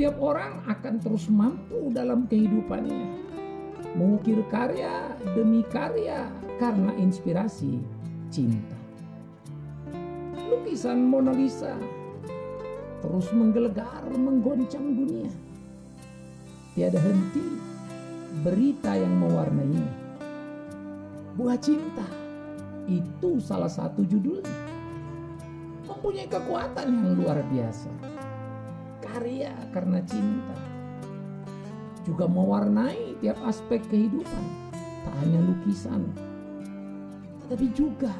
Setiap orang akan terus mampu dalam kehidupannya mengukir karya demi karya karena inspirasi cinta. Lukisan Mona Lisa terus menggelegar menggoncang dunia. Tiada henti berita yang mewarnainya. Buah Cinta itu salah satu judulnya. Mempunyai kekuatan yang luar biasa. Karya karena cinta juga mewarnai tiap aspek kehidupan. Tak hanya lukisan, tetapi juga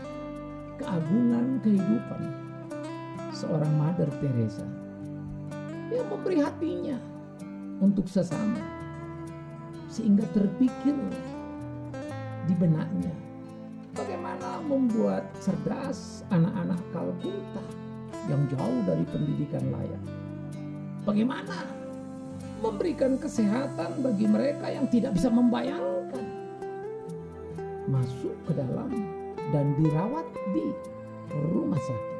keagungan kehidupan seorang Mother Teresa yang memberi hatinya untuk sesama, sehingga terpikir di benaknya bagaimana membuat cerdas anak-anak Kalkuta yang jauh dari pendidikan layak. Bagaimana memberikan kesehatan bagi mereka yang tidak bisa membayangkan masuk ke dalam dan dirawat di rumah sakit.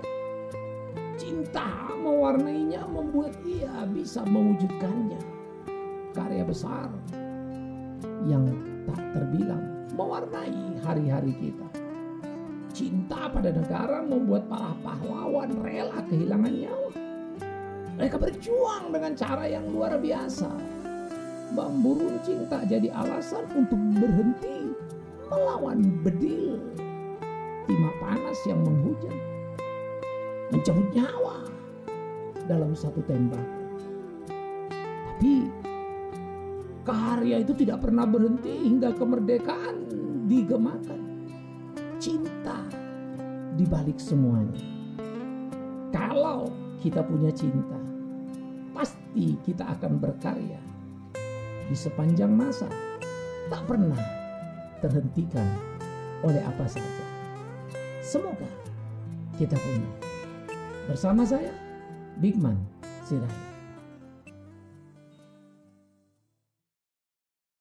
Cinta mewarnainya membuat ia bisa mewujudkannya. Karya besar yang tak terbilang mewarnai hari-hari kita. Cinta pada negara membuat para pahlawan rela kehilangan nyawa. Mereka berjuang dengan cara yang luar biasa. Bambu runcing tak jadi alasan untuk berhenti melawan bedil timah panas yang menghujam, mencabut nyawa dalam satu tembakan. Tapi karya itu tidak pernah berhenti hingga kemerdekaan digemakan. Cinta di balik semuanya. Kalau kita punya cinta, pasti kita akan berkarya di sepanjang masa, tak pernah terhentikan oleh apa saja. Semoga kita punya. Bersama saya, Bigman Sirait.